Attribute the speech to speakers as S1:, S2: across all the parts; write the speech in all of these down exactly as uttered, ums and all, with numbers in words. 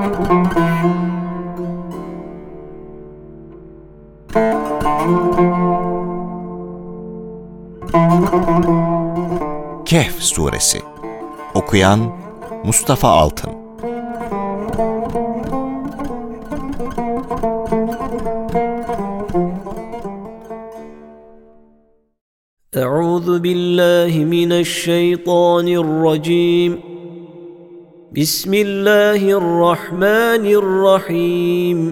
S1: Kehf Suresi. Okuyan Mustafa Altın.
S2: Euzu billahi mineşşeytanirracim. Bismillahirrahmanirrahim.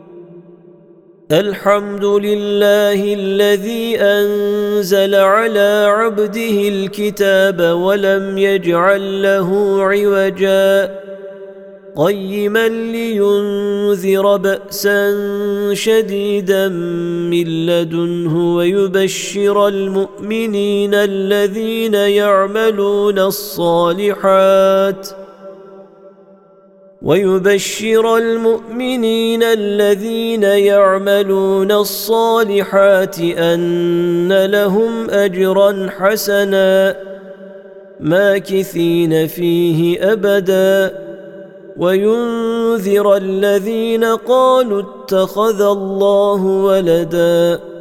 S2: Elhamdülillahillezî enzele alâ abdihil kitâbe ve lem yec'al lehu iveca qayyimen liyunzira ba'sen şedîden min ledunhu ve yubeşşiral mu'minînellezîne ya'melûne's-sâlihât وَيُبَشِّرَ الْمُؤْمِنِينَ الَّذِينَ يَعْمَلُونَ الصَّالِحَاتِ أَنَّ لَهُمْ أَجْرًا حَسَنًا مَاكِثِينَ فِيهِ أَبَدًا وَيُنذِرَ الَّذِينَ قَالُوا اتَّخَذَ اللَّهُ وَلَدًا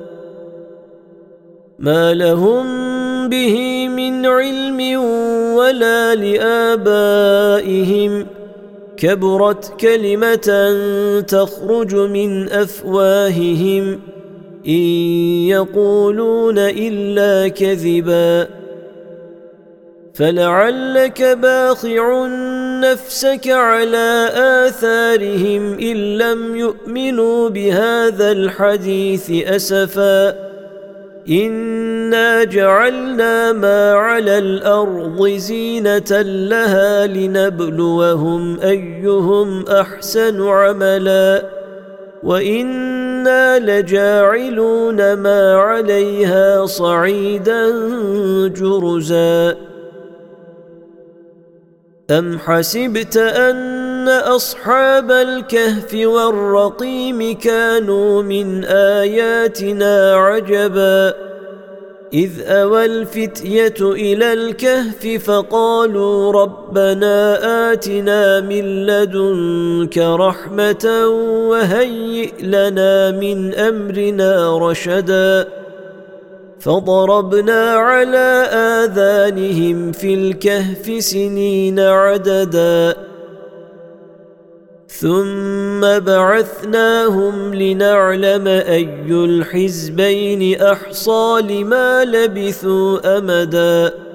S2: مَا لَهُم بِهِ مِنْ عِلْمٍ وَلَا لِآبَائِهِمْ كبرت كلمة تخرج من أفواههم إن يقولون إلا كذبا فلعلك باخع نفسك على آثارهم إن لم يؤمنوا بهذا الحديث أسفا إنا جعلنا ما على الأرض زينة لها لنبلوهم أيهم أحسن عملا وإنا لجاعلون ما عليها صعيدا جرزا أم حسبت أن أصحاب الكهف والرقيم كانوا من آياتنا عجبا إذ أوى الفتية إلى الكهف فقالوا ربنا آتنا من لدنك رحمة وهيئ لنا من أمرنا رشدا فضربنا على آذانهم في الكهف سنين عددا ثم بعثناهم لنعلم أي الحزبين أحصى لما لبثوا أمدا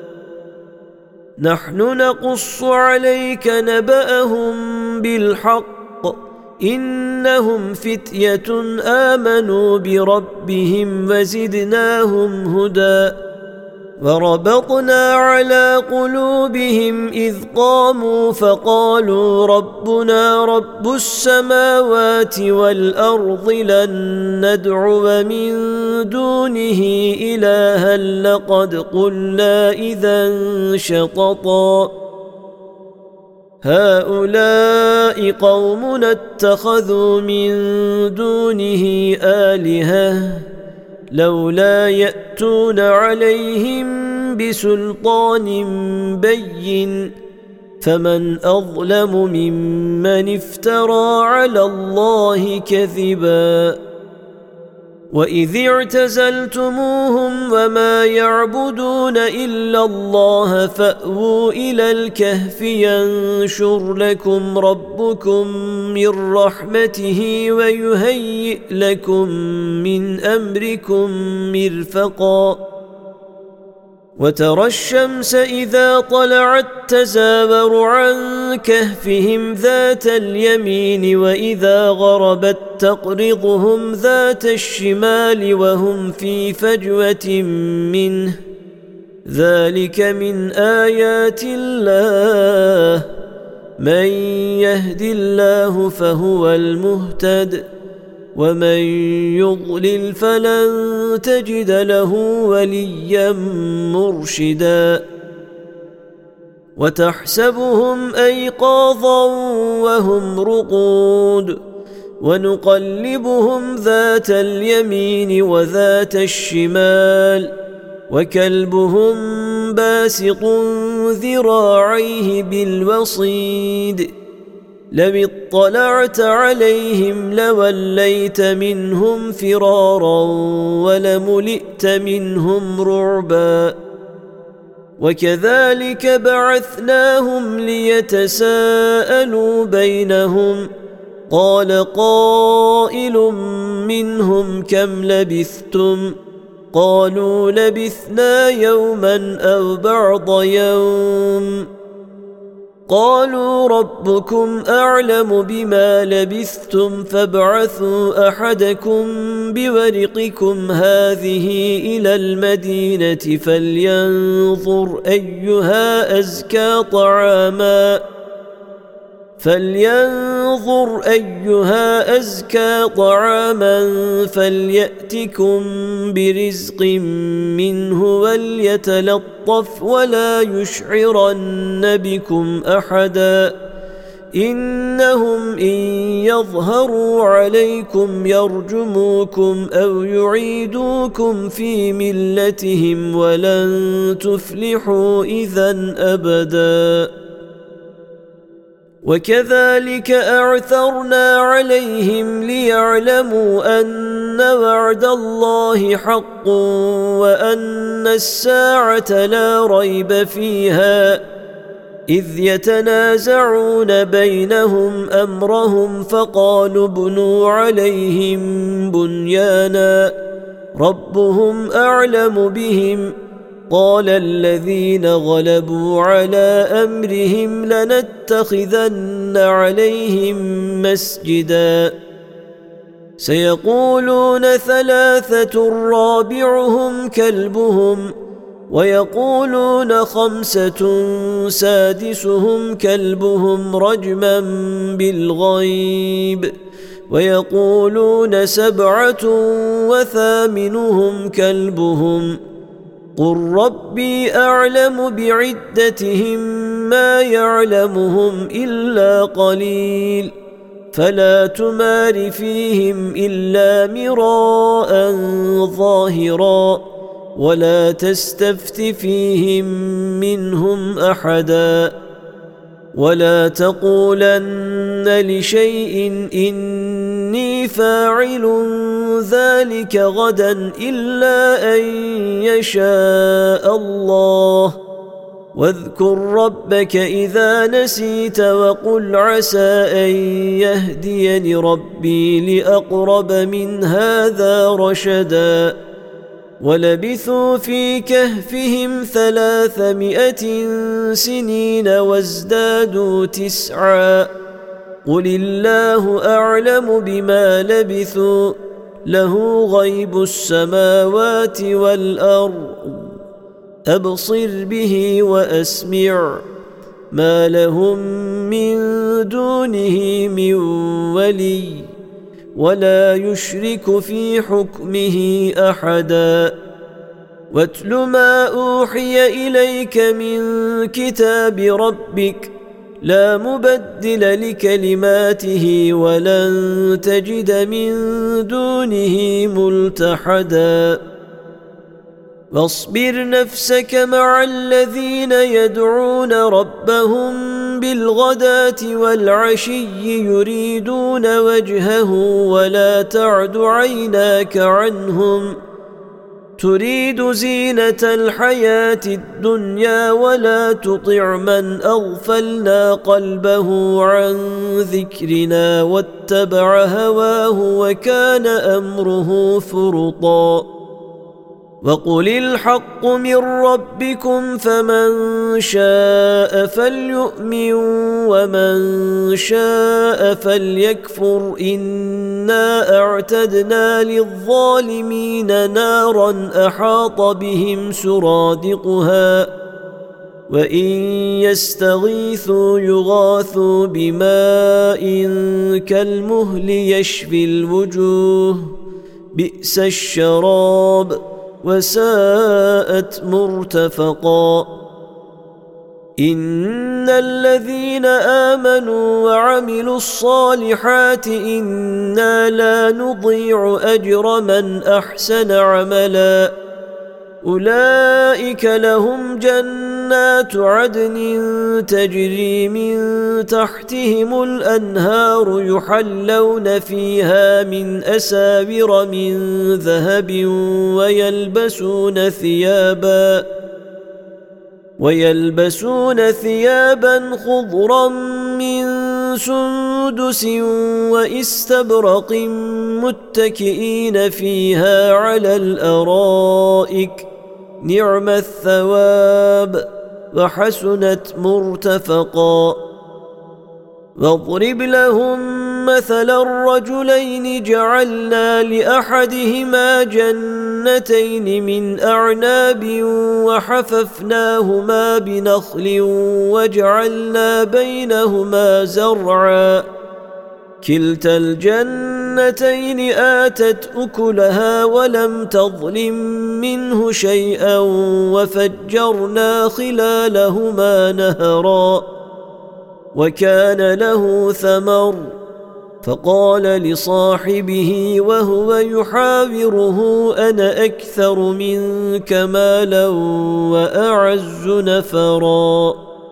S2: نحن نقص عليك نبأهم بالحق إنهم فتية آمنوا بربهم وزدناهم هدى وربطنا على قلوبهم إذ قاموا فقالوا ربنا رب السماوات والأرض لن ندعو من دونه إلها لقد قلنا إذا شططا هؤلاء قومنا اتخذوا من دونه آلهة لولا يأتون عليهم بسلطان بين فمن أظلم ممن افترى على الله كذبا وإذ اعتزلتموهم وما يعبدون إلا الله فأووا إلى الكهف ينشر لكم ربكم من رحمته ويهيئ لكم من أمركم مرفقا وترى الشمس إذا طلعت تزاور عن كهفهم ذات اليمين وإذا غربت تقرضهم ذات الشمال وهم في فجوة منه ذلك من آيات الله من يهد الله فهو المهتد ومن يضلل فلن تجد له وليا مرشدا وتحسبهم أيقاظا وهم رقود ونقلبهم ذات اليمين وذات الشمال وكلبهم باسط ذراعيه بالوصيد لو اطلعت عليهم لوليت منهم فرارا ولملئت منهم رعبا وكذلك بعثناهم ليتساءلوا بينهم قال قائل منهم كم لبثتم قالوا لبثنا يوما أو بعض يوم قالوا ربكم أعلم بما لبثتم فابعثوا أحدكم بورقكم هذه إلى المدينة فلينظر أيها أزكى طعاما فلينظر أيها أزكى طعاما فليأتكم برزق منه وليتلطف ولا يشعرن بكم أحدا إنهم إن يظهروا عليكم يرجموكم أو يعيدوكم في ملتهم ولن تفلحوا إذا أبدا وكذلك أعثرنا عليهم ليعلموا أن وعد الله حق وأن الساعة لا ريب فيها إذ يتنازعون بينهم أمرهم فقالوا ابنوا عليهم بنيانا ربهم أعلم بهم قال الذين غلبوا على أمرهم لنتخذن عليهم مسجدا سيقولون ثلاثة رابعهم كلبهم ويقولون خمسة سادسهم كلبهم رجما بالغيب ويقولون سبعة وثامنهم كلبهم قل ربي أعلم بعدتهم ما يعلمهم إلا قليل فلا تمار فيهم إلا مراء ظاهرا ولا تستفت فيهم منهم أحدا ولا تقولن لشيء إني فاعل ذلك غدا إلا أن يشاء الله واذكر ربك إذا نسيت وقل عسى أن يهديني ربي لأقرب من هذا رشدا ولبثوا في كهفهم ثلاثمائة سنين وازدادوا تسعا قل الله أعلم بما لبثوا له غيب السماوات والأرض أبصر به وأسمع ما لهم من دونه من ولي ولا يشرك في حكمه أحدا واتل ما أوحي إليك من كتاب ربك لا مبدل لكلماته ولن تجد من دونه ملتحدا واصبر نفسك مع الذين يدعون ربهم بالغداة والعشي يريدون وجهه ولا تعد عيناك عنهم تريد زينة الحياة الدنيا ولا تطع من أغفلنا قلبه عن ذكرنا واتبع هواه وكان أمره فرطا وقل الحق من ربكم فمن شاء فليؤمن ومن شاء فليكفر إنا أعتدنا للظالمين نارا أحاط بهم سرادقها وإن يستغيثوا يغاثوا بماء كالمهل يشفي الوجوه بئس الشراب وساءت مرتفقا إن الذين آمنوا وعملوا الصالحات إنا لا نضيع أجر من أحسن عملا أولئك لهم جنات جنات عدن تجري من تحتهم الأنهار يحلون فيها من أساور من ذهب ويلبسون ثيابا ويلبسون ثيابا خضرا من سندس واستبرق متكئين فيها على الأرائك نعم الثواب وحسنت مرتفقا. واضرب لهم مثل الرجلين جعلنا لأحدهما جنتين من أعناب وحففناهما بنخل وجعلنا بينهما زرعا كلتا الجنتين آتت أكلها ولم تظلم منه شيئا وفجرنا خلالهما نهرا وكان له ثمر فقال لصاحبه وهو يحاوره أنا أكثر منك مالا وأعز نفرا.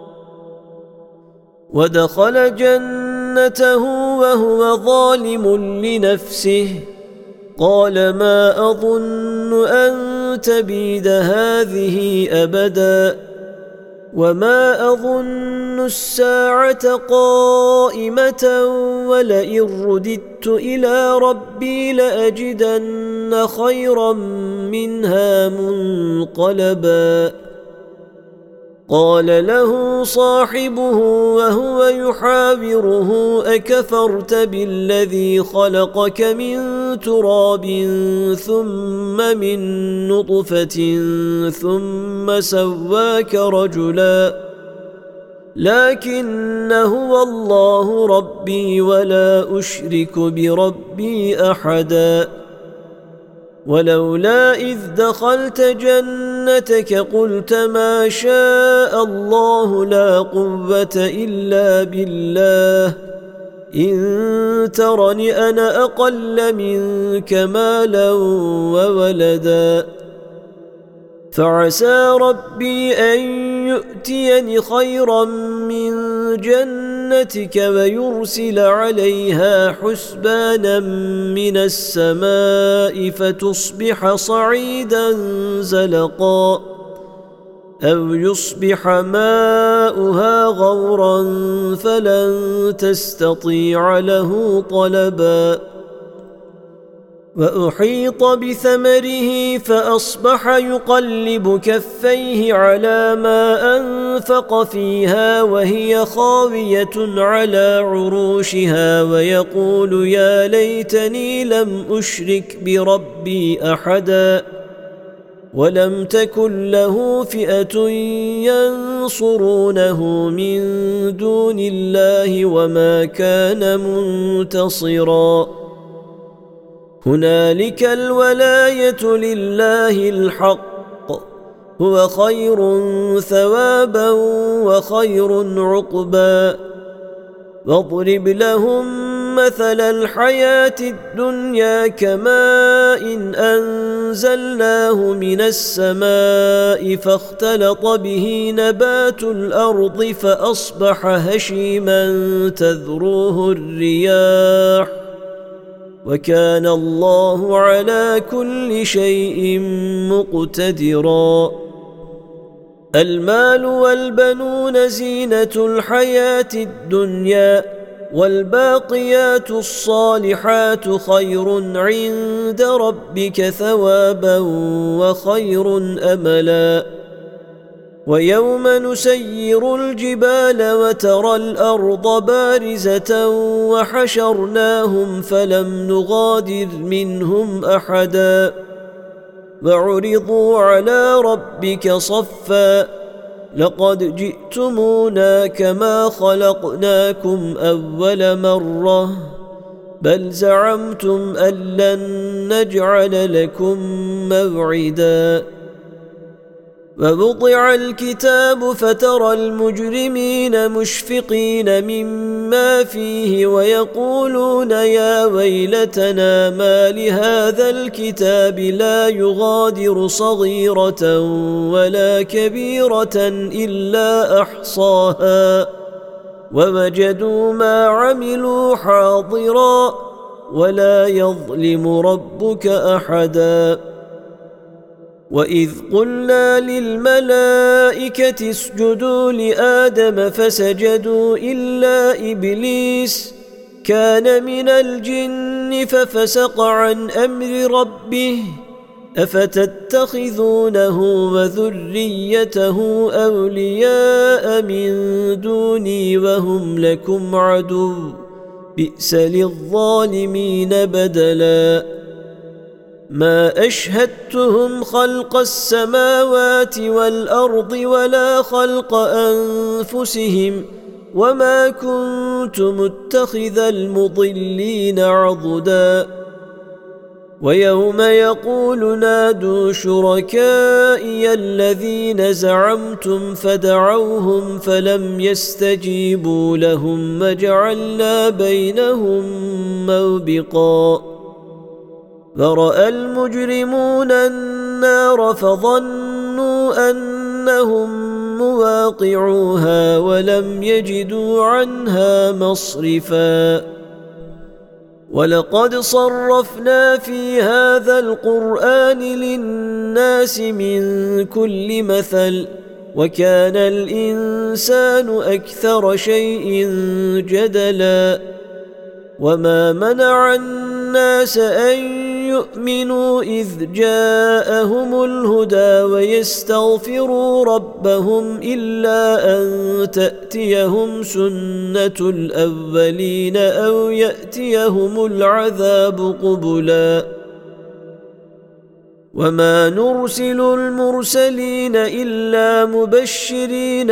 S2: ودخل جنته وهو ظالم لنفسه قال ما أظن أن تبيد هذه أبدا وما أظن الساعة قائمة ولئن رددت إلى ربي لأجدن خيرا منها منقلبا. قال له صاحبه وهو يحاوره أكفرت بالذي خلقك من تراب ثم من نطفة ثم سواك رجلا لكن هو الله ربي ولا أشرك بربي أحدا. ولولا إذ دخلت جنتك قلت ما شاء الله لا قوة إلا بالله إن ترني أنا أقل منك مالا وولدا فعسى ربي أن يؤتيني خيرا من جنتك ويرسل عليها حسبانا من السماء فتصبح صعيدا زلقا أو يصبح ماؤها غورا فلن تستطيع له طلبا. وأحيط بثمره فأصبح يقلب كفيه على ما أنفق فيها وهي خاوية على عروشها ويقول يا ليتني لم أشرك بربي أحدا ولم تكن له فئة ينصرونه من دون الله وما كان منتصرا. هنالك الولاية لله الحق هو خير ثوابا وخير عقبا. واضرب لهم مثل الحياة الدنيا كماء أنزلناه من السماء فاختلط به نبات الأرض فأصبح هشيما تذروه الرياح وكان الله على كل شيء مقتدرا. المال والبنون زينة الحياة الدنيا والباقيات الصالحات خير عند ربك ثوابا وخير أملا. ويوم نسير الجبال وترى الأرض بارزة وحشرناهم فلم نغادر منهم أحدا وعرضوا على ربك صفا لقد جئتمونا كما خلقناكم أول مرة بل زعمتم أن لن نجعل لكم موعدا. ووضع الكتاب فترى المجرمين مشفقين مما فيه ويقولون يا ويلتنا ما لهذا الكتاب لا يغادر صغيرة ولا كبيرة إلا أحصاها ووجدوا ما عملوا حاضرا ولا يظلم ربك أحدا. وإذ قلنا للملائكة اسجدوا لآدم فسجدوا إلا إبليس كان من الجن ففسق عن أمر ربه أفتتخذونه وذريته أولياء من دوني وهم لكم عدو بئس للظالمين بدلا. ما أشهدتهم خلق السماوات والأرض ولا خلق أنفسهم وما كنت متخذ المضلين عضدا. ويوم يقول نادوا شركائي الذين زعمتم فدعوهم فلم يستجيبوا لهم وجعلنا بينهم موبقا. فرأى المجرمون النار فظنوا أنهم مواقعوها ولم يجدوا عنها مصرفا. ولقد صرفنا في هذا القرآن للناس من كل مثل وكان الإنسان أكثر شيء جدلا. وما منع الناس أن يؤمنوا إذ جاءهم الهدى ويستغفروا ربهم إلا أن تأتيهم سنة الأولين أو يأتيهم العذاب قبلا. وما نرسل المرسلين إلا مبشرين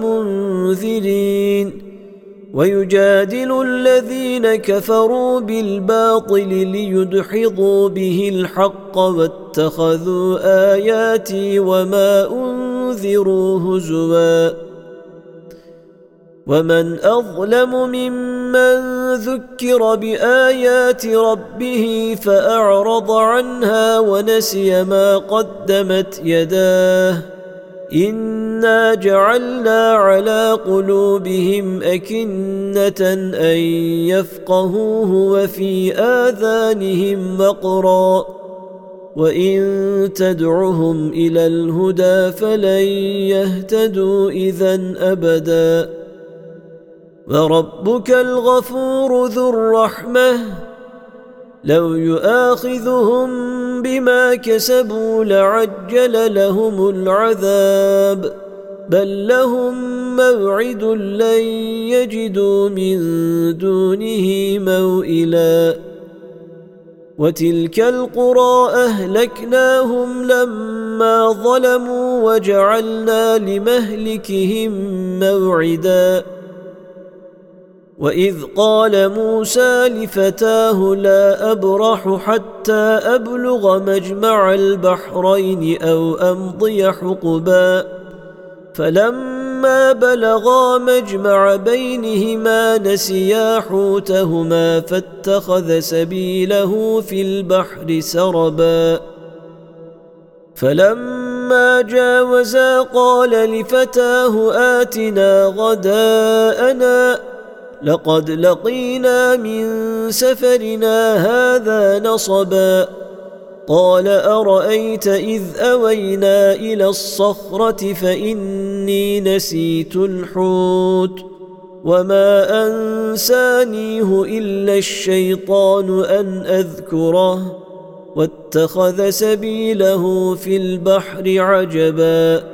S2: ومنذرين ويجادل الذين كفروا بالباطل ليدحضوا به الحق واتخذوا آياتي وما أنذروا هزوا. ومن أظلم ممن ذكر بآيات ربه فأعرض عنها ونسي ما قدمت يداه إنا جعلنا على قلوبهم أكنة أن يفقهوه وفي آذانهم وقرا وإن تدعهم إلى الهدى فلن يهتدوا إذن أبدا. وربك الغفور ذو الرحمة لو يؤاخذهم بما كسبوا لعجل لهم العذاب بل لهم موعد لن يجدوا من دونه موئلا. وتلك القرى أهلكناهم لما ظلموا وجعلنا لمهلكهم موعدا. وإذ قال موسى لفتاه لا أبرح حتى أبلغ مجمع البحرين أو أمضي حقبا فلما بلغا مجمع بينهما نسيا حوتهما فاتخذ سبيله في البحر سربا. فلما جاوزا قال لفتاه آتنا غداءنا لقد لقينا من سفرنا هذا نصبا. قال أرأيت إذ أوينا إلى الصخرة فإني نسيت الحوت وما أنسانيه إلا الشيطان أن أذكره واتخذ سبيله في البحر عجبا.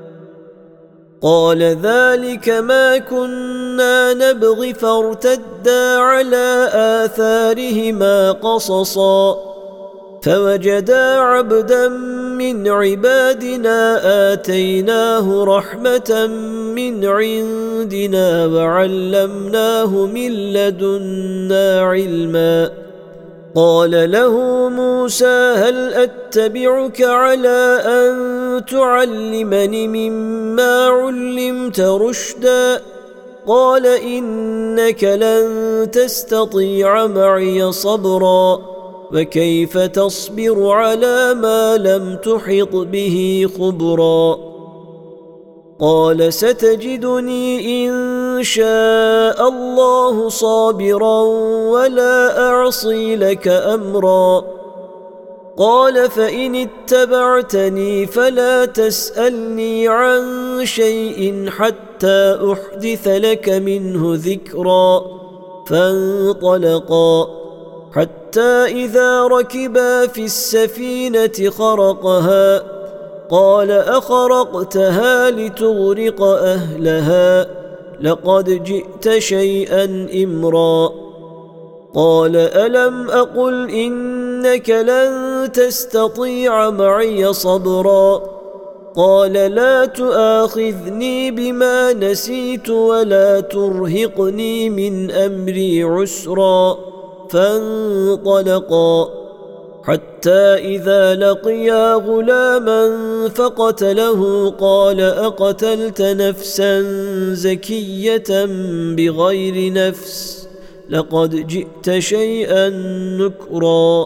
S2: قال ذلك ما كنا نبغي فارتدا على آثارهما قصصا فوجدا عبدا من عبادنا آتيناه رحمة من عندنا وعلمناه من لدنا علما. قال له موسى هل أتبعك على أن تعلمني مما علمت رشدا قال إنك لن تستطيع معي صبرا وكيف تصبر على ما لم تحط به خبرا قال ستجدني إن شاء الله صابرا ولا أعصي لك أمرا قال فإن اتبعتني فلا تسألني عن شيء حتى أحدث لك منه ذكرا فانطلقا حتى إذا ركبا في السفينة خرقها قال أخرقتها لتغرق أهلها لقد جئت شيئا إمرا قال ألم أقل إنك لن تستطيع معي صبرا قال لا تؤاخذني بما نسيت ولا ترهقني من أمري عسرا فانطلقا حتى إذا لقيا غلاما فقتله قال أقتلت نفسا زكية بغير نفس لقد جئت شيئا نكرا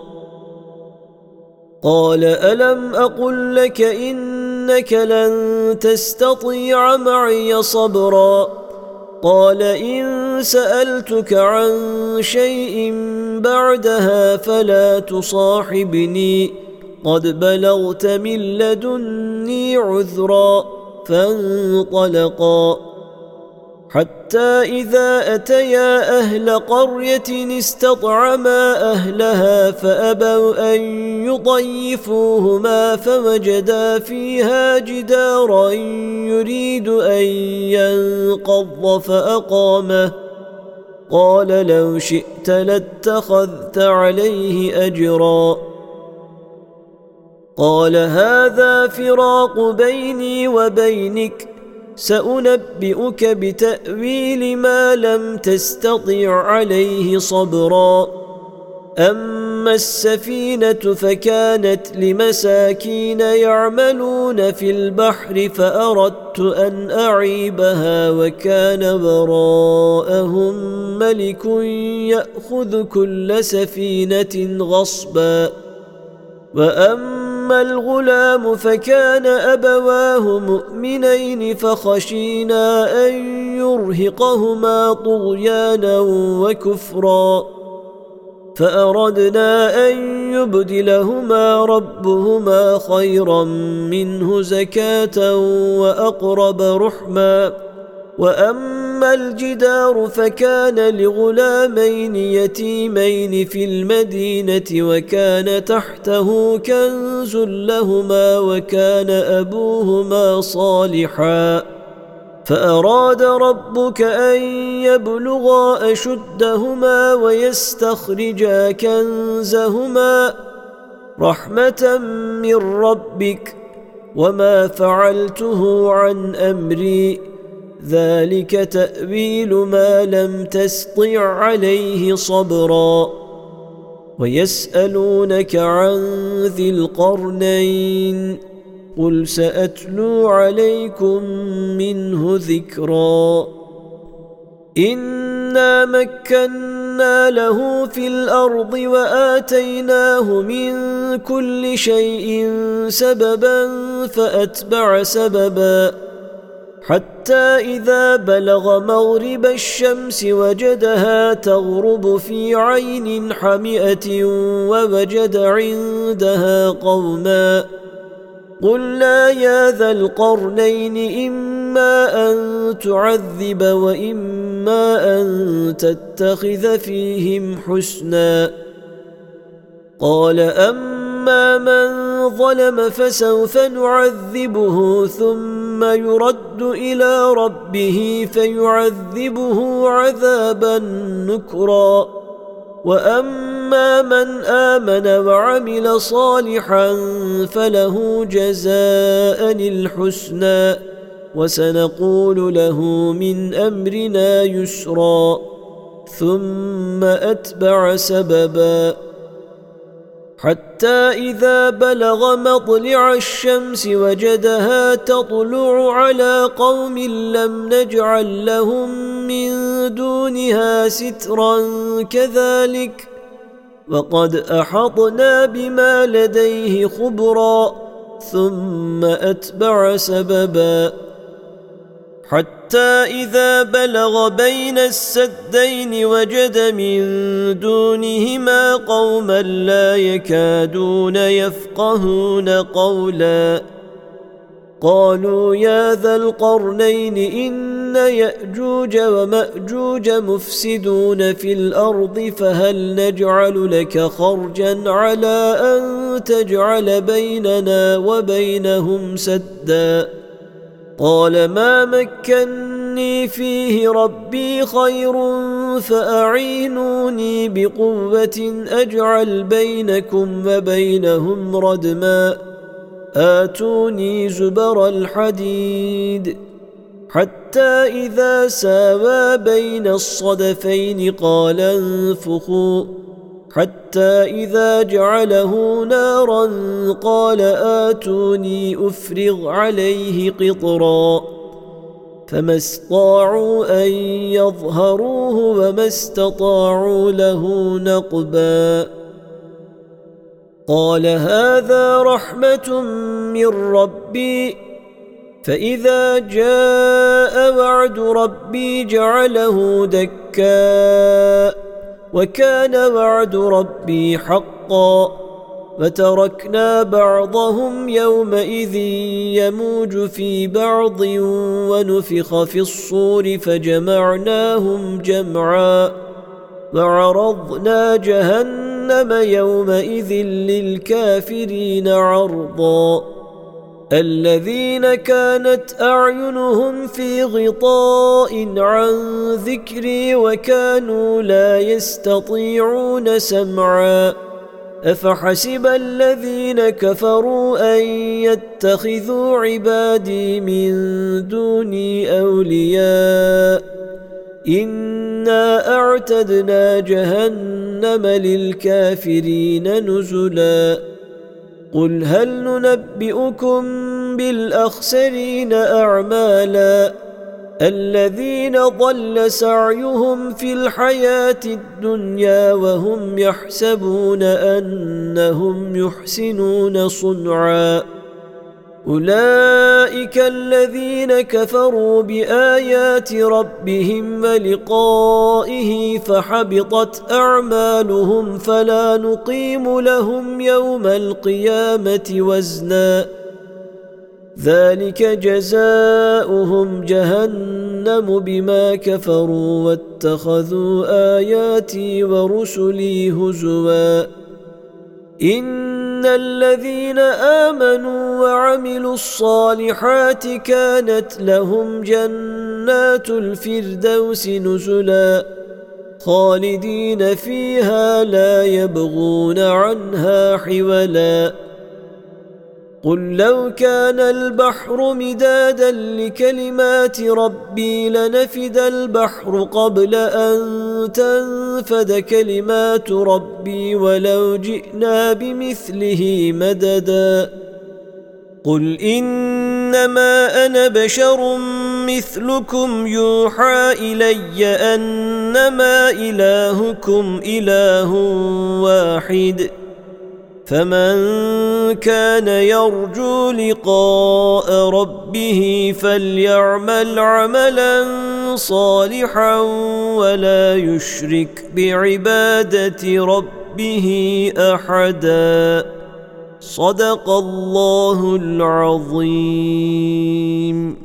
S2: قال ألم أقل لك إنك لن تستطيع معي صبرا قال إن سألتك عن شيء بعدها فلا تصاحبني قد بلغت من لدني عذرا فانطلقا حتى إذا أتيا أهل قرية استطعما أهلها فأبوا أن يضيفوهما فوجدا فيها جدارا يريد أن ينقض فأقامه قال لو شئت لاتخذت عليه أجرا قال هذا فراق بيني وبينك سأنبئك بتأويل ما لم تستطع عليه صبرا أما السفينة فكانت لمساكين يعملون في البحر فأردت أن أعيبها وكان وراءهم ملك يأخذ كل سفينة غصبا وأما الغلام فكان أبواه مؤمنين فخشينا أن يرهقهما طغيانا وكفرا فأردنا أن يبدلهما ربهما خيرا منه زكاة وأقرب رحما وأما الجدار فكان لغلامين يتيمين في المدينة وكان تحته كنز لهما وكان أبوهما صالحا فأراد ربك أن يبلغا أشدهما ويستخرجا كنزهما رحمة من ربك وما فعلته عن أمري ذلك تأويل ما لم تستطع عليه صبرا ويسألونك عن ذي القرنين قل سأتلو عليكم منه ذكرا إنا مكنا له في الأرض وآتيناه من كل شيء سببا فأتبع سببا حتى إذا بلغ مغرب الشمس وجدها تغرب في عين حمئة ووجد عندها قوما قلنا يا ذا القرنين إما أن تعذب وإما أن تتخذ فيهم حسنا قال أما من ظلم فسوف نعذبه ثم يرد إلى ربه فيعذبه عذابا نكرا وأما من آمن وعمل صالحا فله جزاء الحسنى وسنقول له من أمرنا يسرا ثم أتبع سببا حتى إذا بلغ مطلع الشمس وجدها تطلع على قوم لم نجعل لهم من دونها سترا كذلك وقد أحطنا بما لديه خبرا ثم أتبع سببا حتى إذا بلغ بين السدين وجد من دونهما قوما لا يكادون يفقهون قولا قالوا يا ذا القرنين إن يأجوج ومأجوج مفسدون في الأرض فهل نجعل لك خرجا على أن تجعل بيننا وبينهم سدا قال ما مكني فيه ربي خير فأعينوني بقوة أجعل بينكم وبينهم ردما آتوني زبر الحديد حتى إذا ساوى بين الصدفين قال انفخوا حتى إذا جعله نارا قال آتوني أفرغ عليه قطرا فما استطاعوا أن يظهروه وما استطاعوا له نقبا قال هذا رحمة من ربي فإذا جاء وعد ربي جعله دكا وكان وعد ربي حقا وتركنا بعضهم يومئذ يموج في بعض ونفخ في الصور فجمعناهم جمعا وعرضنا جهنم يومئذ للكافرين عرضا الذين كانت أعينهم في غطاء عن ذكري وكانوا لا يستطيعون سمعا أفحسب الذين كفروا أن يتخذوا عبادي من دوني أولياء إنا أعتدنا جهنم للكافرين نزلا قل هل ننبئكم بالأخسرين أعمالا الذين ضل سعيهم في الحياة الدنيا وهم يحسبون أنهم يحسنون صنعا أولئك الذين كفروا بآيات ربهم ولقائه فحبطت أعمالهم فلا نقيم لهم يوم القيامة وزنا ذلك جزاؤهم جهنم بما كفروا واتخذوا آياتي ورسلي هزوا إن الذين آمنوا وعملوا الصالحات كانت لهم جنات الفردوس نزلا خالدين فيها لا يبغون عنها حولا قل لو كان البحر مدادا لكلمات ربي لنفد البحر قبل أن تنفد كلمات ربي ولو جئنا بمثله مددا قل إنما أنا بشر مثلكم يوحى إلي أنما إلهكم إله واحد فمن كان يرجو لقاء ربه فليعمل عملا صالحا ولا يشرك بعبادة ربه أحدا صدق الله العظيم.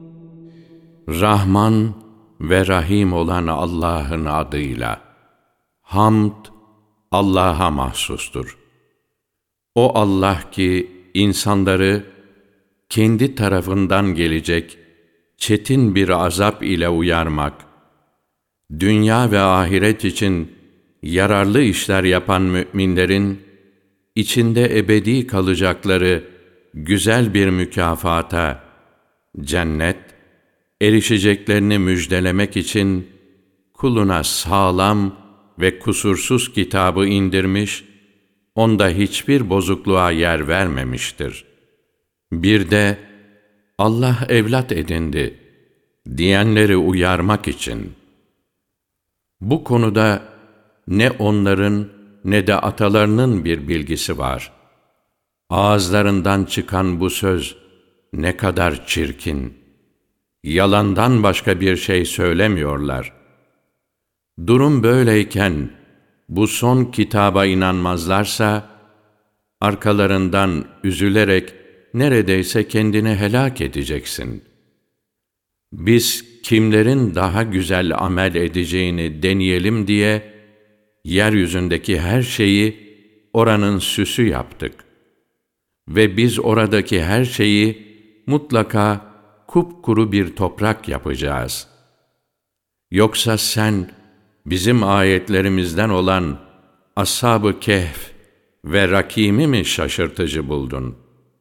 S3: Rahman ve Rahim olan Allah'ın adıyla. Hamd Allah'a mahsustur. O Allah ki insanları kendi tarafından gelecek çetin bir azap ile uyarmak, dünya ve ahiret için yararlı işler yapan müminlerin içinde ebedi kalacakları güzel bir mükafata, cennet, erişeceklerini müjdelemek için kuluna sağlam ve kusursuz kitabı indirmiş onda hiçbir bozukluğa yer vermemiştir. Bir de Allah evlat edindi diyenleri uyarmak için. Bu konuda ne onların ne de atalarının bir bilgisi var. Ağızlarından çıkan bu söz ne kadar çirkin. Yalandan başka bir şey söylemiyorlar. Durum böyleyken bu son kitaba inanmazlarsa arkalarından üzülerek neredeyse kendini helak edeceksin. Biz kimlerin daha güzel amel edeceğini deneyelim diye yeryüzündeki her şeyi oranın süsü yaptık. Ve biz oradaki her şeyi mutlaka kupkuru bir toprak yapacağız. Yoksa sen bizim ayetlerimizden olan Ashab-ı Kehf ve Rakîm'i mi şaşırtıcı buldun?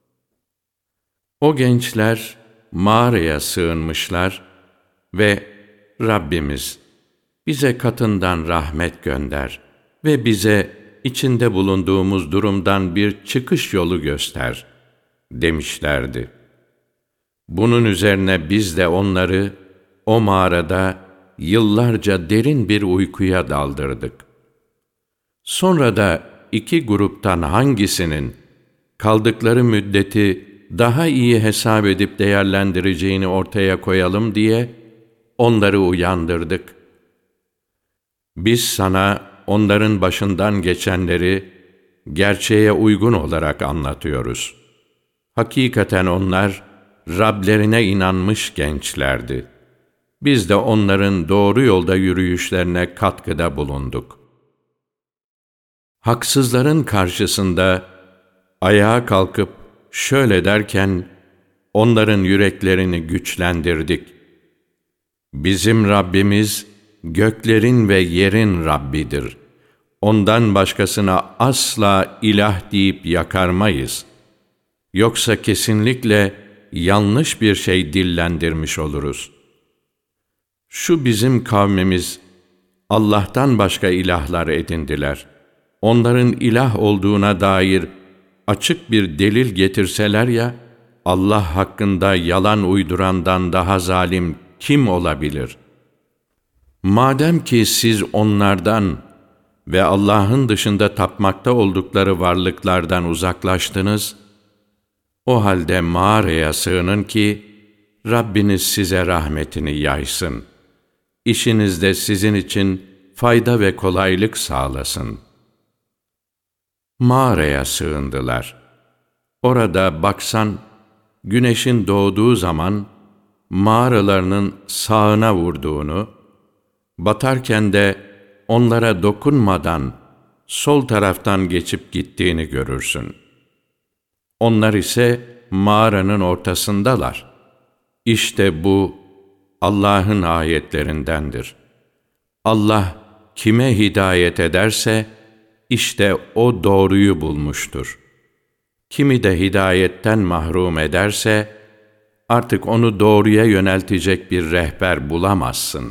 S3: O gençler mağaraya sığınmışlar ve Rabbimiz bize katından rahmet gönder ve bize içinde bulunduğumuz durumdan bir çıkış yolu göster demişlerdi. Bunun üzerine biz de onları o mağarada yıllarca derin bir uykuya daldırdık. Sonra da iki gruptan hangisinin kaldıkları müddeti daha iyi hesap edip değerlendireceğini ortaya koyalım diye onları uyandırdık. Biz sana onların başından geçenleri gerçeğe uygun olarak anlatıyoruz. Hakikaten onlar Rablerine inanmış gençlerdi. Biz de onların doğru yolda yürüyüşlerine katkıda bulunduk. Haksızların karşısında ayağa kalkıp şöyle derken onların yüreklerini güçlendirdik. Bizim Rabbimiz göklerin ve yerin Rabbidir. Ondan başkasına asla ilah deyip yakarmayız. Yoksa kesinlikle yanlış bir şey dillendirmiş oluruz. Şu bizim kavmimiz Allah'tan başka ilahlar edindiler. Onların ilah olduğuna dair açık bir delil getirseler ya, Allah hakkında yalan uydurandan daha zalim kim olabilir? Madem ki siz onlardan ve Allah'ın dışında tapmakta oldukları varlıklardan uzaklaştınız, o halde mağaraya sığının ki Rabbiniz size rahmetini yaysın. İşinizde sizin için fayda ve kolaylık sağlasın. Mağaraya sığındılar. Orada baksan, güneşin doğduğu zaman mağaralarının sağına vurduğunu, batarken de onlara dokunmadan sol taraftan geçip gittiğini görürsün. Onlar ise mağaranın ortasındalar. İşte bu Allah'ın ayetlerindendir. Allah kime hidayet ederse, işte o doğruyu bulmuştur. Kimi de hidayetten mahrum ederse, artık onu doğruya yöneltecek bir rehber bulamazsın.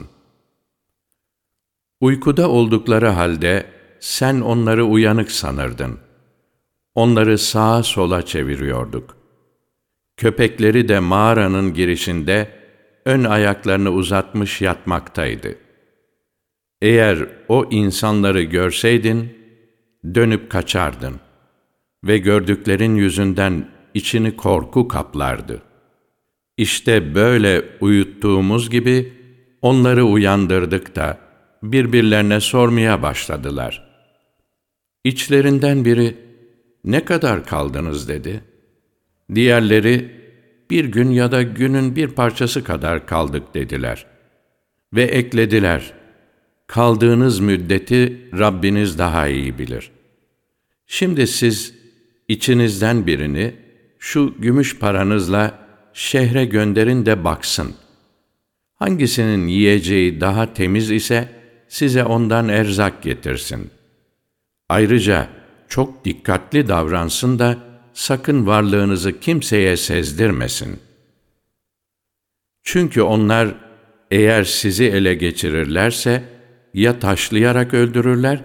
S3: Uykuda oldukları halde sen onları uyanık sanırdın. Onları sağa sola çeviriyorduk. Köpekleri de mağaranın girişinde ön ayaklarını uzatmış yatmaktaydı. Eğer o insanları görseydin, dönüp kaçardın ve gördüklerin yüzünden içini korku kaplardı. İşte böyle uyuttuğumuz gibi onları uyandırdık da birbirlerine sormaya başladılar. İçlerinden biri, "Ne kadar kaldınız?" dedi. Diğerleri, "Bir gün ya da günün bir parçası kadar kaldık." dediler. Ve eklediler, "Kaldığınız müddeti Rabbiniz daha iyi bilir. Şimdi siz içinizden birini şu gümüş paranızla şehre gönderin de baksın. Hangisinin yiyeceği daha temiz ise size ondan erzak getirsin. Ayrıca çok dikkatli davransın da sakın varlığınızı kimseye sezdirmesin. Çünkü onlar eğer sizi ele geçirirlerse ya taşlayarak öldürürler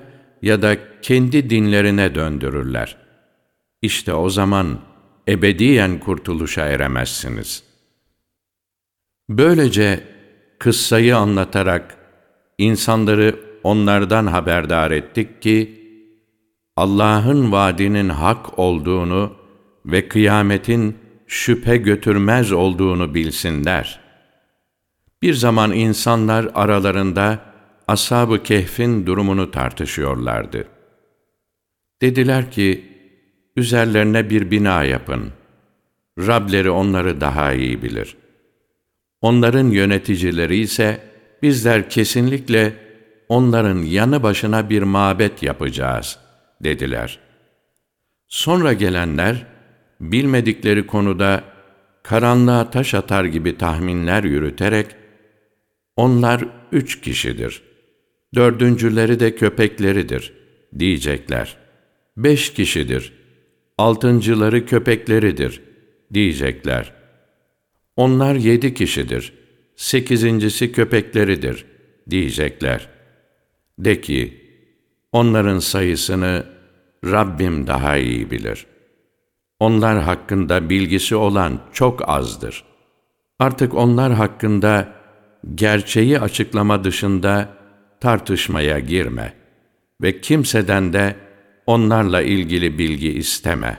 S3: ya da kendi dinlerine döndürürler. İşte o zaman ebediyen kurtuluşa eremezsiniz. Böylece kıssayı anlatarak insanları onlardan haberdar ettik ki, Allah'ın vaadinin hak olduğunu ve kıyametin şüphe götürmez olduğunu bilsinler. Bir zaman insanlar aralarında Ashab-ı Kehf'in durumunu tartışıyorlardı. Dediler ki, üzerlerine bir bina yapın. Rableri onları daha iyi bilir. Onların yöneticileri ise, bizler kesinlikle onların yanı başına bir mabet yapacağız, dediler. Sonra gelenler, bilmedikleri konuda karanlığa taş atar gibi tahminler yürüterek, onlar üç kişidir, dördüncüleri de köpekleridir, diyecekler. Beş kişidir, altıncıları köpekleridir, diyecekler. Onlar yedi kişidir, sekizincisi köpekleridir, diyecekler. De ki, onların sayısını Rabbim daha iyi bilir. Onlar hakkında bilgisi olan çok azdır. Artık onlar hakkında gerçeği açıklama dışında tartışmaya girme ve kimseden de onlarla ilgili bilgi isteme.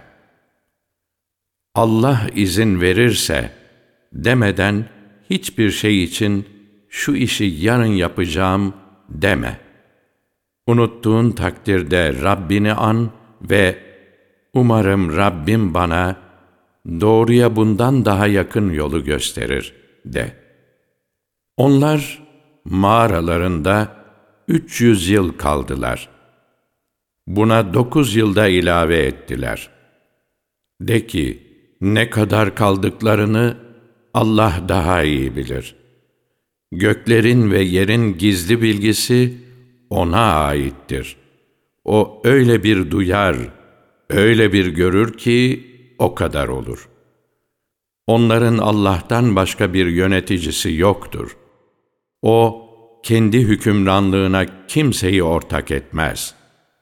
S3: Allah izin verirse demeden hiçbir şey için şu işi yarın yapacağım deme. Unuttuğun takdirde Rabbini an ve umarım Rabbim bana doğruya bundan daha yakın yolu gösterir de. Onlar mağaralarında üç yüz yıl kaldılar. Buna dokuz yılda ilave ettiler. De ki, ne kadar kaldıklarını Allah daha iyi bilir. Göklerin ve yerin gizli bilgisi O'na aittir. O öyle bir duyar, öyle bir görür ki o kadar olur. Onların Allah'tan başka bir yöneticisi yoktur. O, kendi hükümranlığına kimseyi ortak etmez.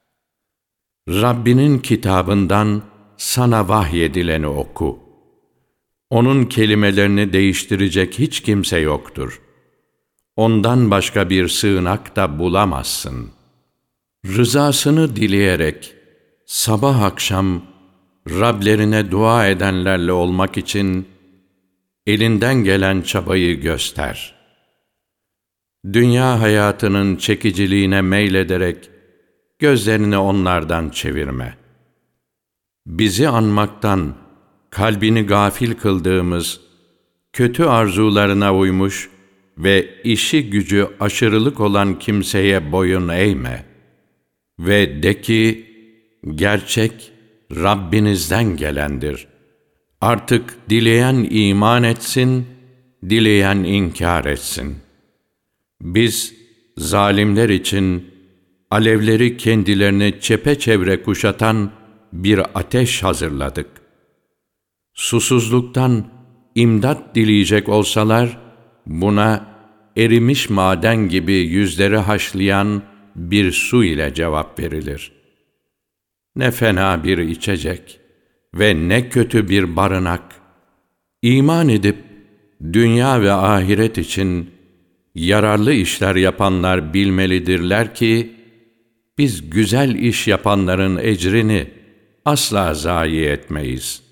S3: Rabbinin kitabından sana vahyedileni oku. Onun kelimelerini değiştirecek hiç kimse yoktur. Ondan başka bir sığınak da bulamazsın. Rızasını dileyerek sabah akşam Rablerine dua edenlerle olmak için elinden gelen çabayı göster. Dünya hayatının çekiciliğine meylederek gözlerini onlardan çevirme. Bizi anmaktan kalbini gafil kıldığımız, kötü arzularına uymuş ve işi gücü aşırılık olan kimseye boyun eğme. Ve de ki, gerçek Rabbinizden gelendir. Artık dileyen iman etsin, dileyen inkar etsin. Biz zalimler için alevleri kendilerini çepeçevre kuşatan bir ateş hazırladık. Susuzluktan imdat dileyecek olsalar, buna erimiş maden gibi yüzleri haşlayan bir su ile cevap verilir. Ne fena bir içecek ve ne kötü bir barınak. İman edip dünya ve ahiret için yararlı işler yapanlar bilmelidirler ki, biz güzel iş yapanların ecrini asla zayi etmeyiz.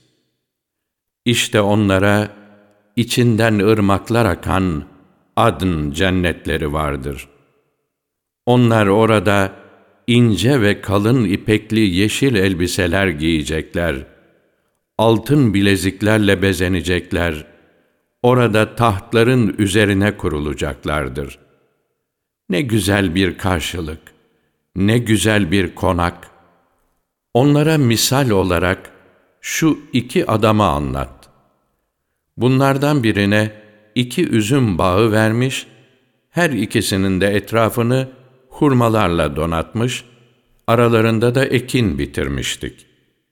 S3: İşte onlara içinden ırmaklar akan Adn cennetleri vardır. Onlar orada ince ve kalın ipekli yeşil elbiseler giyecekler, altın bileziklerle bezenecekler, orada tahtların üzerine kurulacaklardır. Ne güzel bir karşılık, ne güzel bir konak. Onlara misal olarak şu iki adamı anlat. Bunlardan birine iki üzüm bağı vermiş, her ikisinin de etrafını hurmalarla donatmış, aralarında da ekin bitirmiştik.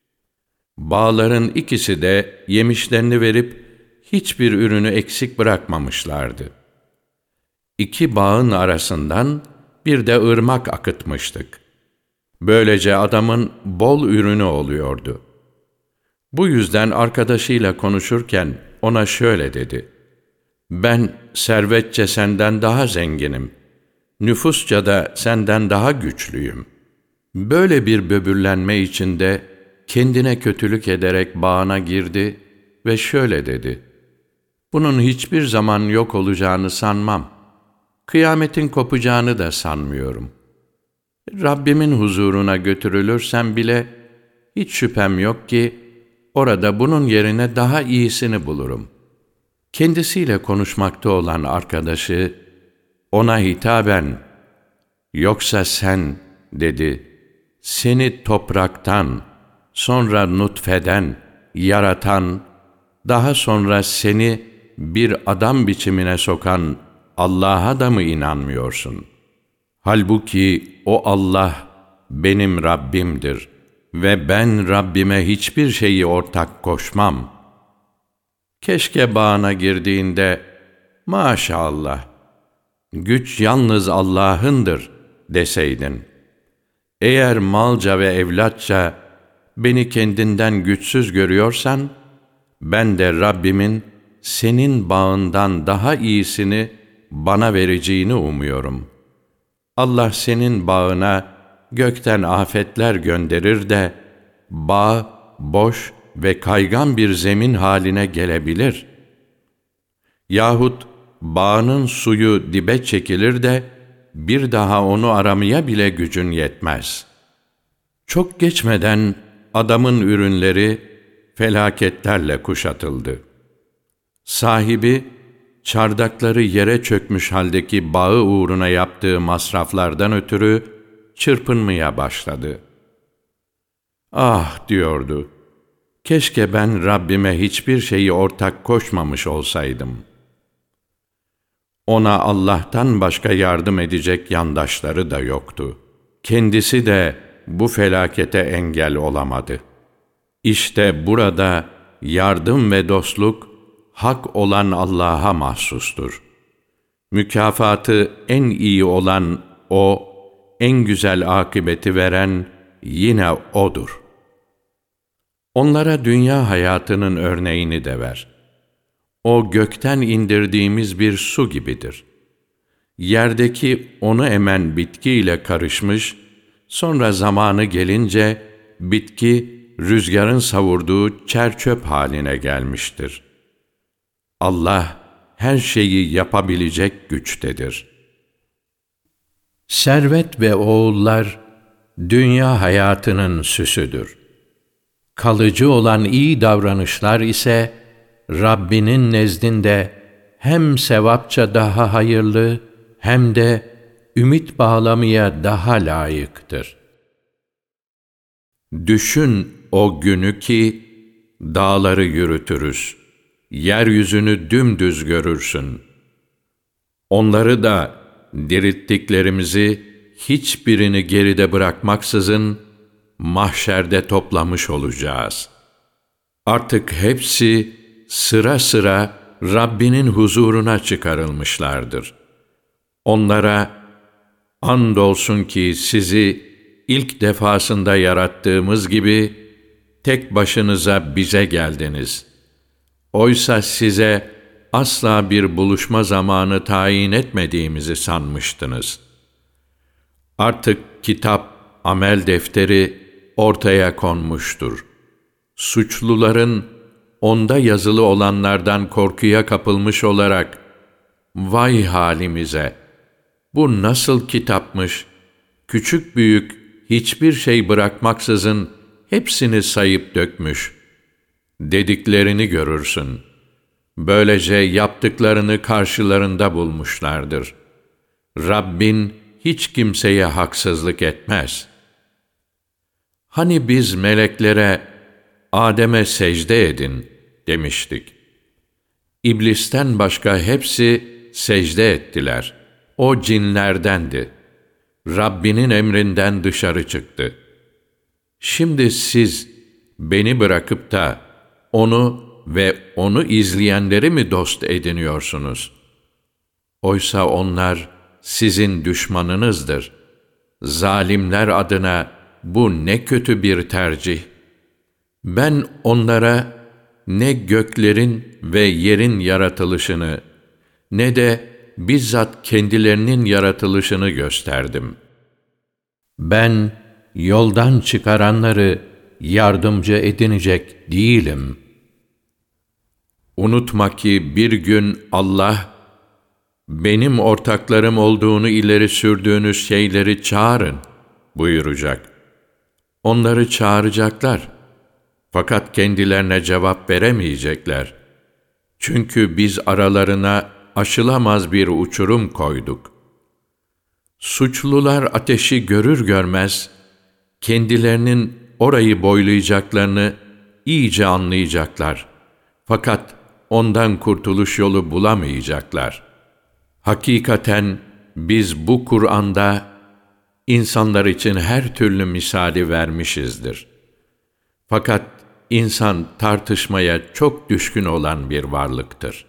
S3: Bağların ikisi de yemişlerini verip hiçbir ürünü eksik bırakmamışlardı. İki bağın arasından bir de ırmak akıtmıştık. Böylece adamın bol ürünü oluyordu. Bu yüzden arkadaşıyla konuşurken ona şöyle dedi: "Ben servetçe senden daha zenginim, nüfusça da senden daha güçlüyüm." Böyle bir böbürlenme içinde kendine kötülük ederek bağına girdi ve şöyle dedi: "Bunun hiçbir zaman yok olacağını sanmam. Kıyametin kopacağını da sanmıyorum. Rabbimin huzuruna götürülürsem bile hiç şüphem yok ki orada bunun yerine daha iyisini bulurum." Kendisiyle konuşmakta olan arkadaşı ona hitaben "Yoksa sen," dedi, "seni topraktan, sonra nutfeden yaratan, daha sonra seni bir adam biçimine sokan Allah'a da mı inanmıyorsun? Halbuki o Allah benim Rabbimdir ve ben Rabbime hiçbir şeyi ortak koşmam. Keşke bağına girdiğinde, maşallah, güç yalnız Allah'ındır deseydin. Eğer malca ve evlatça beni kendinden güçsüz görüyorsan, ben de Rabbimin senin bağından daha iyisini bana vereceğini umuyorum. Allah senin bağına gökten afetler gönderir de, bağ boş ve kaygan bir zemin haline gelebilir. Yahut bağının suyu dibe çekilir de, bir daha onu aramaya bile gücün yetmez. Çok geçmeden adamın ürünleri felaketlerle kuşatıldı. Sahibi, çardakları yere çökmüş haldeki bağı uğruna yaptığı masraflardan ötürü çırpınmaya başladı. "Ah," diyordu, "keşke ben Rabbime hiçbir şeyi ortak koşmamış olsaydım." Ona Allah'tan başka yardım edecek yandaşları da yoktu. Kendisi de bu felakete engel olamadı. İşte burada yardım ve dostluk hak olan Allah'a mahsustur. Mükafatı en iyi olan O, en güzel akıbeti veren yine O'dur. Onlara dünya hayatının örneğini de ver. O gökten indirdiğimiz bir su gibidir. Yerdeki onu emen bitkiyle karışmış, sonra zamanı gelince bitki rüzgarın savurduğu çer-çöp haline gelmiştir. Allah her şeyi yapabilecek güçtedir. Servet ve oğullar dünya hayatının süsüdür. Kalıcı olan iyi davranışlar ise Rabbinin nezdinde hem sevapça daha hayırlı hem de ümit bağlamaya daha layıktır. Düşün o günü ki dağları yürütürüz, yeryüzünü dümdüz görürsün. Onları da dirilttiklerimizi hiçbirini geride bırakmaksızın mahşerde toplamış olacağız. Artık hepsi sıra sıra Rabbinin huzuruna çıkarılmışlardır. Onlara, andolsun ki sizi ilk defasında yarattığımız gibi tek başınıza bize geldiniz. Oysa size asla bir buluşma zamanı tayin etmediğimizi sanmıştınız. Artık kitap, amel defteri ortaya konmuştur. Suçluların onda yazılı olanlardan korkuya kapılmış olarak, "Vay halimize! Bu nasıl kitapmış? Küçük büyük hiçbir şey bırakmaksızın hepsini sayıp dökmüş," dediklerini görürsün. Böylece yaptıklarını karşılarında bulmuşlardır. Rabbin hiç kimseye haksızlık etmez. Hani biz meleklere, "Adem'e secde edin," demiştik. İblisten başka hepsi secde ettiler. O cinlerdendi. Rabbinin emrinden dışarı çıktı. Şimdi siz beni bırakıp da onu ve onu izleyenleri mi dost ediniyorsunuz? Oysa onlar sizin düşmanınızdır. Zalimler adına bu ne kötü bir tercih. Ben onlara ne göklerin ve yerin yaratılışını, ne de bizzat kendilerinin yaratılışını gösterdim. Ben yoldan çıkaranları yardımcı edinecek değilim. Unutma ki bir gün Allah, benim ortaklarım olduğunu ileri sürdüğünüz şeyleri çağırın buyuracak. Onları çağıracaklar. Fakat kendilerine cevap veremeyecekler. Çünkü biz aralarına aşılamaz bir uçurum koyduk. Suçlular ateşi görür görmez, kendilerinin orayı boylayacaklarını iyice anlayacaklar. Fakat ondan kurtuluş yolu bulamayacaklar. Hakikaten biz bu Kur'an'da insanlar için her türlü misali vermişizdir. Fakat insan tartışmaya çok düşkün olan bir varlıktır.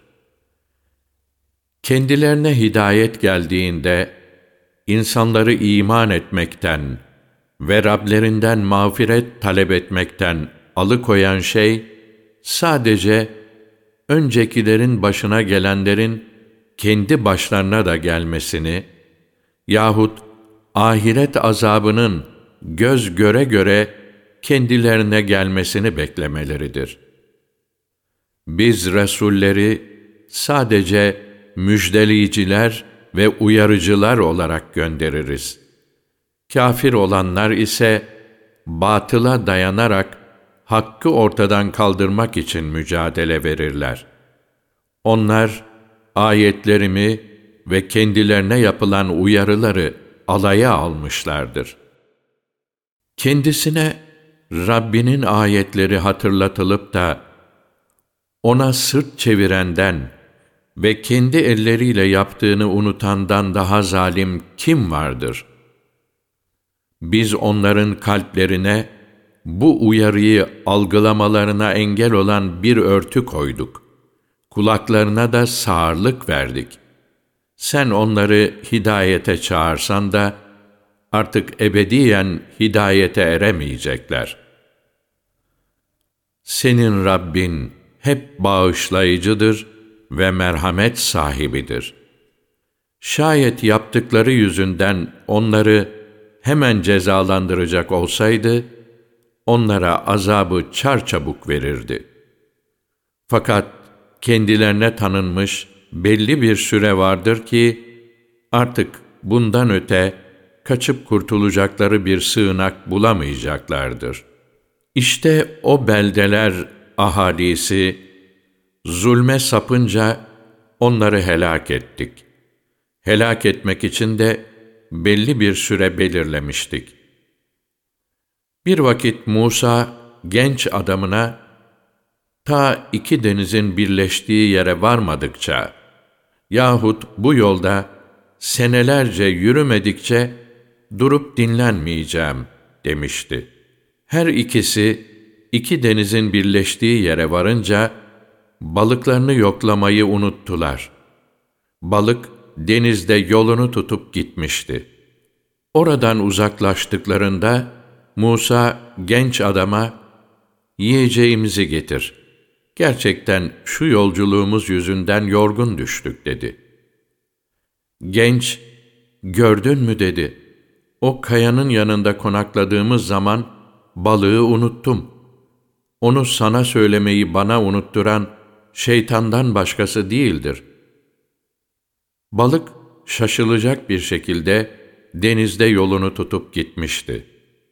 S3: Kendilerine hidayet geldiğinde, insanları iman etmekten ve Rablerinden mağfiret talep etmekten alıkoyan şey, sadece öncekilerin başına gelenlerin kendi başlarına da gelmesini yahut ahiret azabının göz göre göre kendilerine gelmesini beklemeleridir. Biz Resulleri sadece müjdeleyiciler ve uyarıcılar olarak göndeririz. Kafir olanlar ise batıla dayanarak hakkı ortadan kaldırmak için mücadele verirler. Onlar ayetlerimi ve kendilerine yapılan uyarıları alaya almışlardır. Kendisine Rabbinin ayetleri hatırlatılıp da ona sırt çevirenden ve kendi elleriyle yaptığını unutandan daha zalim kim vardır? Biz onların kalplerine bu uyarıyı algılamalarına engel olan bir örtü koyduk. Kulaklarına da sağırlık verdik. Sen onları hidayete çağırsan da artık ebediyen hidayete eremeyecekler. Senin Rabbin hep bağışlayıcıdır ve merhamet sahibidir. Şayet yaptıkları yüzünden onları hemen cezalandıracak olsaydı, onlara azabı çarçabuk verirdi. Fakat kendilerine tanınmış belli bir süre vardır ki, artık bundan öte kaçıp kurtulacakları bir sığınak bulamayacaklardır. İşte o beldeler ahalisi, zulme sapınca onları helak ettik. Helak etmek için de belli bir süre belirlemiştik. Bir vakit Musa genç adamına, ta iki denizin birleştiği yere varmadıkça yahut bu yolda senelerce yürümedikçe durup dinlenmeyeceğim demişti. Her ikisi iki denizin birleştiği yere varınca balıklarını yoklamayı unuttular. Balık denizde yolunu tutup gitmişti. Oradan uzaklaştıklarında Musa genç adama, "Yiyeceğimizi getir. Gerçekten şu yolculuğumuz yüzünden yorgun düştük." dedi. Genç, "Gördün mü?" dedi. "O kayanın yanında konakladığımız zaman balığı unuttum. Onu sana söylemeyi bana unutturan şeytandan başkası değildir." Balık şaşılacak bir şekilde denizde yolunu tutup gitmişti.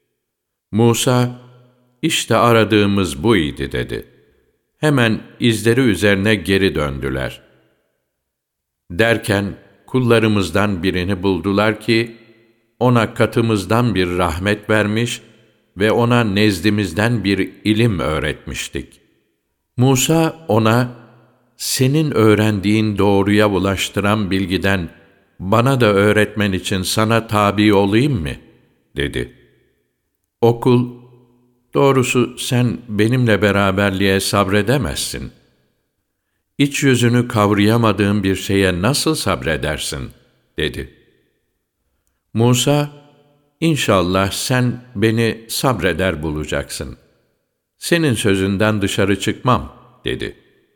S3: Musa, "İşte aradığımız bu idi." dedi. Hemen izleri üzerine geri döndüler. Derken kullarımızdan birini buldular ki, ona katımızdan bir rahmet vermiş ve ona nezdimizden bir ilim öğretmiştik. Musa ona, "Senin öğrendiğin doğruya ulaştıran bilgiden bana da öğretmen için sana tabi olayım mı?" dedi. O kul, "Doğrusu sen benimle beraberliğe sabredemezsin. İç yüzünü kavrayamadığın bir şeye nasıl sabredersin?" dedi. Musa, İnşallah sen beni sabreder bulacaksın. Senin sözünden dışarı çıkmam, dedi.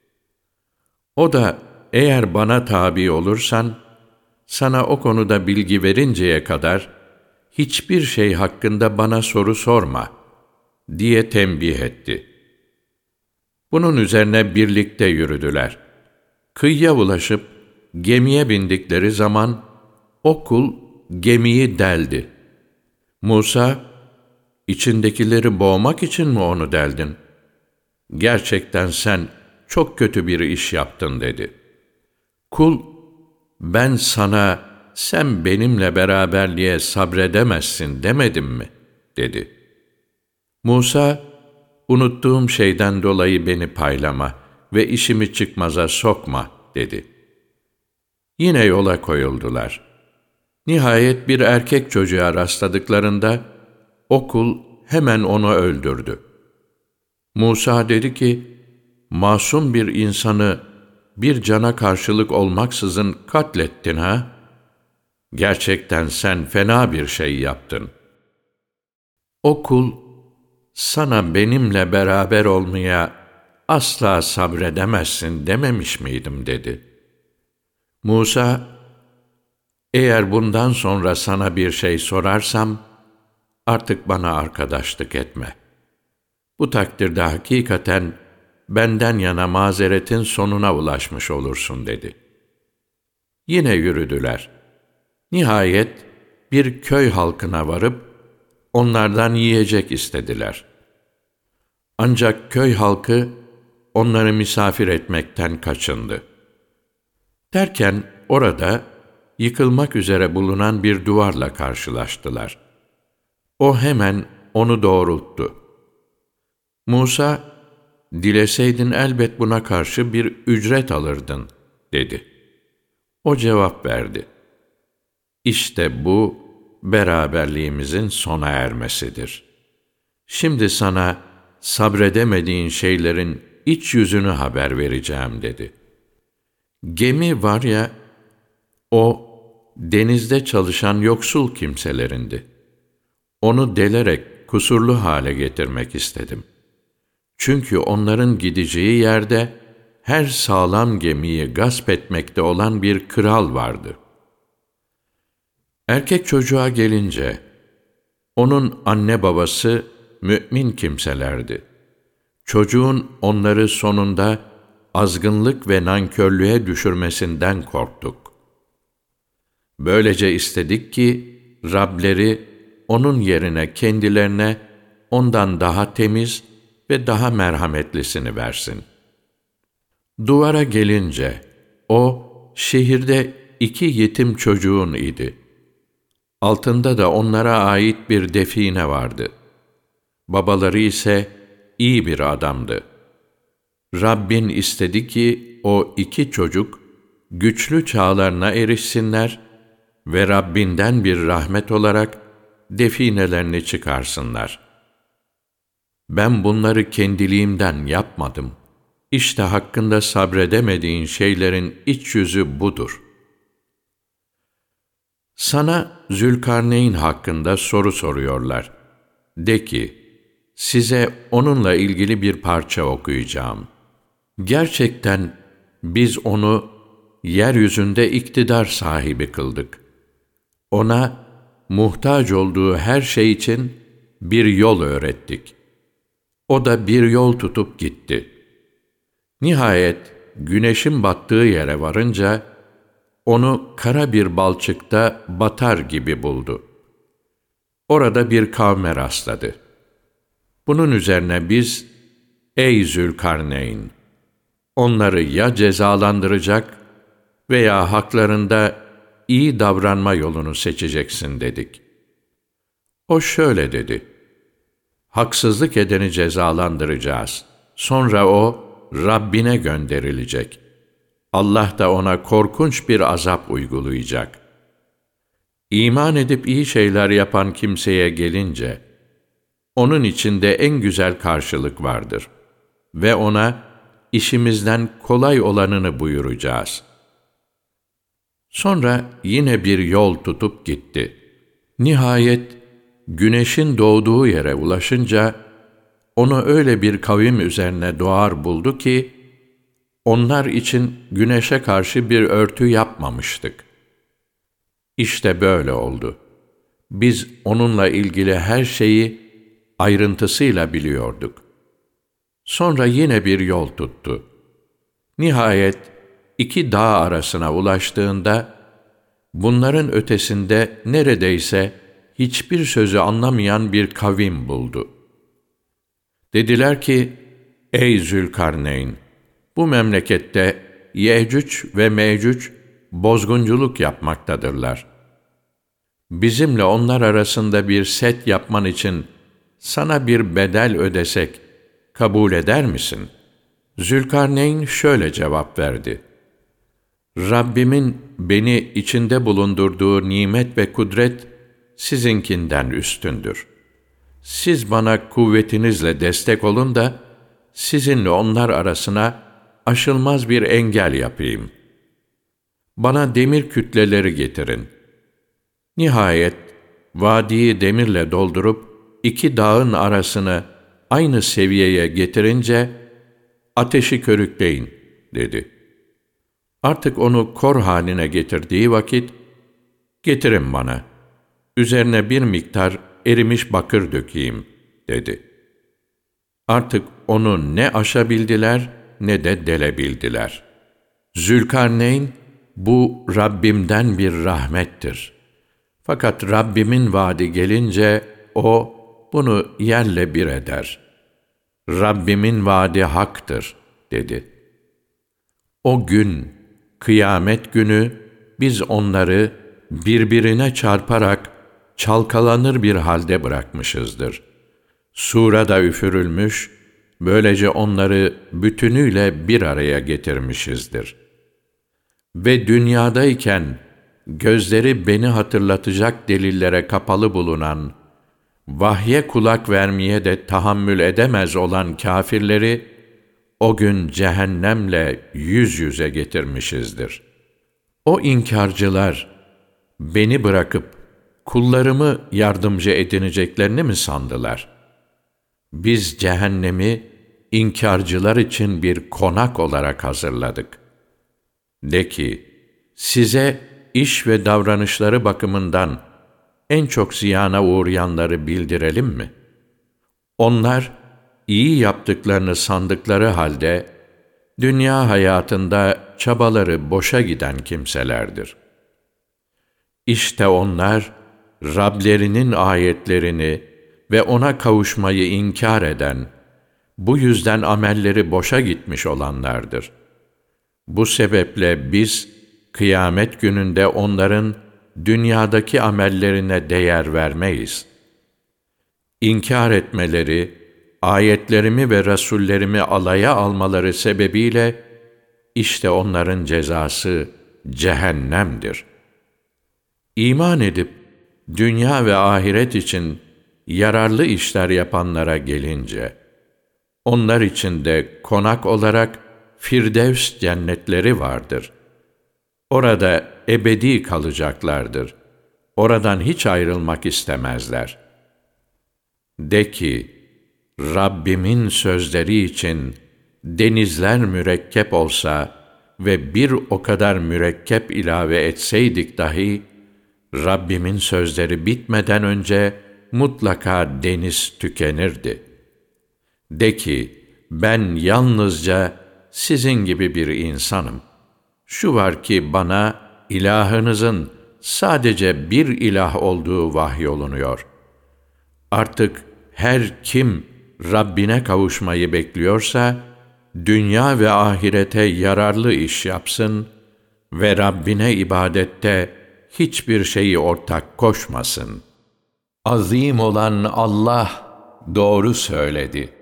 S3: O da, eğer bana tabi olursan, sana o konuda bilgi verinceye kadar hiçbir şey hakkında bana soru sorma, diye tembih etti. Bunun üzerine birlikte yürüdüler. Kıyıya ulaşıp gemiye bindikleri zaman o kul gemiyi deldi. Musa, içindekileri boğmak için mi onu deldin? Gerçekten sen çok kötü bir iş yaptın, dedi. Kul, ben sana sen benimle beraberliğe sabredemezsin demedim mi? dedi. Musa, unuttuğum şeyden dolayı beni paylama ve işimi çıkmaza sokma, dedi. Yine yola koyuldular. Nihayet bir erkek çocuğa rastladıklarında o kul hemen onu öldürdü. Musa dedi ki, masum bir insanı bir cana karşılık olmaksızın katlettin ha? Gerçekten sen fena bir şey yaptın. O kul, sana benimle beraber olmaya asla sabredemezsin dememiş miydim, dedi. Musa, eğer bundan sonra sana bir şey sorarsam, artık bana arkadaşlık etme. Bu takdirde hakikaten benden yana mazeretin sonuna ulaşmış olursun, dedi. Yine yürüdüler. Nihayet bir köy halkına varıp onlardan yiyecek istediler. Ancak köy halkı onları misafir etmekten kaçındı. Derken orada yıkılmak üzere bulunan bir duvarla karşılaştılar. O hemen onu doğrulttu. Musa, dileseydin elbet buna karşı bir ücret alırdın, dedi. O cevap verdi. İşte bu beraberliğimizin sona ermesidir. Şimdi sana sabredemediğin şeylerin iç yüzünü haber vereceğim, dedi. Gemi var ya, o denizde çalışan yoksul kimselerindi. Onu delerek kusurlu hale getirmek istedim. Çünkü onların gideceği yerde her sağlam gemiyi gasp etmekte olan bir kral vardı. Erkek çocuğa gelince, onun anne babası mümin kimselerdi. Çocuğun onları sonunda azgınlık ve nankörlüğe düşürmesinden korktuk. Böylece istedik ki Rableri onun yerine kendilerine ondan daha temiz ve daha merhametlisini versin. Duvara gelince, o şehirde iki yetim çocuğun idi. Altında da onlara ait bir define vardı. Babaları ise iyi bir adamdı. Rabbin istedi ki o iki çocuk güçlü çağlarına erişsinler ve Rabbinden bir rahmet olarak definelerini çıkarsınlar. Ben bunları kendiliğimden yapmadım. İşte hakkında sabredemediğin şeylerin iç yüzü budur. Sana Zülkarneyn hakkında soru soruyorlar. De ki, size onunla ilgili bir parça okuyacağım. Gerçekten biz onu yeryüzünde iktidar sahibi kıldık. Ona muhtaç olduğu her şey için bir yol öğrettik. O da bir yol tutup gitti. Nihayet güneşin battığı yere varınca onu kara bir balçıkta batar gibi buldu. Orada bir kavme rastladı. Bunun üzerine biz, ey Zülkarneyn, onları ya cezalandıracak veya haklarında iyi davranma yolunu seçeceksin dedik. O şöyle dedi, haksızlık edeni cezalandıracağız. Sonra o Rabbine gönderilecek. Allah da ona korkunç bir azap uygulayacak. İman edip iyi şeyler yapan kimseye gelince, onun içinde en güzel karşılık vardır ve ona işimizden kolay olanını buyuracağız. Sonra yine bir yol tutup gitti. Nihayet güneşin doğduğu yere ulaşınca, onu öyle bir kavim üzerine doğar buldu ki, onlar için güneşe karşı bir örtü yapmamıştık. İşte böyle oldu. Biz onunla ilgili her şeyi ayrıntısıyla biliyorduk. Sonra yine bir yol tuttu. Nihayet iki dağ arasına ulaştığında, bunların ötesinde neredeyse hiçbir sözü anlamayan bir kavim buldu. Dediler ki, ey Zülkarneyn, bu memlekette Yecüc ve Mecüc bozgunculuk yapmaktadırlar. Bizimle onlar arasında bir set yapman için sana bir bedel ödesek kabul eder misin? Zülkarneyn şöyle cevap verdi. Rabbimin beni içinde bulundurduğu nimet ve kudret sizinkinden üstündür. Siz bana kuvvetinizle destek olun da sizinle onlar arasına aşılmaz bir engel yapayım. Bana demir kütleleri getirin. Nihayet vadiyi demirle doldurup iki dağın arasını aynı seviyeye getirince ateşi körükleyin dedi. Artık onu kor haline getirdiği vakit, getirin bana, üzerine bir miktar erimiş bakır dökeyim dedi. Artık onu ne aşabildiler ne de delebildiler. Zülkarneyn, bu Rabbimden bir rahmettir. Fakat Rabbimin vaadi gelince o bunu yerle bir eder. Rabbimin vaadi haktır dedi. O gün, kıyamet günü biz onları birbirine çarparak çalkalanır bir halde bırakmışızdır. Sura da üfürülmüş, böylece onları bütünüyle bir araya getirmişizdir. Ve dünyadayken gözleri beni hatırlatacak delillere kapalı bulunan, vahye kulak vermeye de tahammül edemez olan kâfirleri, o gün cehennemle yüz yüze getirmişizdir. O inkarcılar, beni bırakıp kullarımı yardımcı edineceklerini mi sandılar? Biz cehennemi inkarcılar için bir konak olarak hazırladık. De ki, size iş ve davranışları bakımından en çok ziyana uğrayanları bildirelim mi? Onlar, iyi yaptıklarını sandıkları halde, dünya hayatında çabaları boşa giden kimselerdir. İşte onlar, Rablerinin ayetlerini ve ona kavuşmayı inkar eden, bu yüzden amelleri boşa gitmiş olanlardır. Bu sebeple biz, kıyamet gününde onların dünyadaki amellerine değer vermeyiz. İnkar etmeleri, ayetlerimi ve rasullerimi alaya almaları sebebiyle, işte onların cezası cehennemdir. İman edip, dünya ve ahiret için yararlı işler yapanlara gelince, onlar için de konak olarak Firdevs cennetleri vardır. Orada ebedi kalacaklardır. Oradan hiç ayrılmak istemezler. De ki, Rabbimin sözleri için denizler mürekkep olsa ve bir o kadar mürekkep ilave etseydik dahi, Rabbimin sözleri bitmeden önce mutlaka deniz tükenirdi. De ki, ben yalnızca sizin gibi bir insanım. Şu var ki bana ilahınızın sadece bir ilah olduğu vahyolunuyor. Artık her kim Rabbine kavuşmayı bekliyorsa, dünya ve ahirete yararlı iş yapsın ve Rabbine ibadette hiçbir şeyi ortak koşmasın. Azim olan Allah doğru söyledi.